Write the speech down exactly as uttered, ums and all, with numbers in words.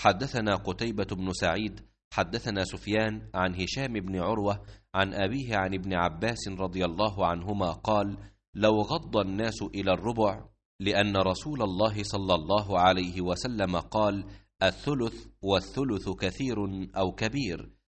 حدثنا قتيبة بن سعيد حدثنا سفيان عن هشام بن عروة عن أبيه عن ابن عباس رضي الله عنهما قال: لو غض الناس إلى الربع، لأن رسول الله صلى الله عليه وسلم قال: الثلث والثلث كثير أو كبير،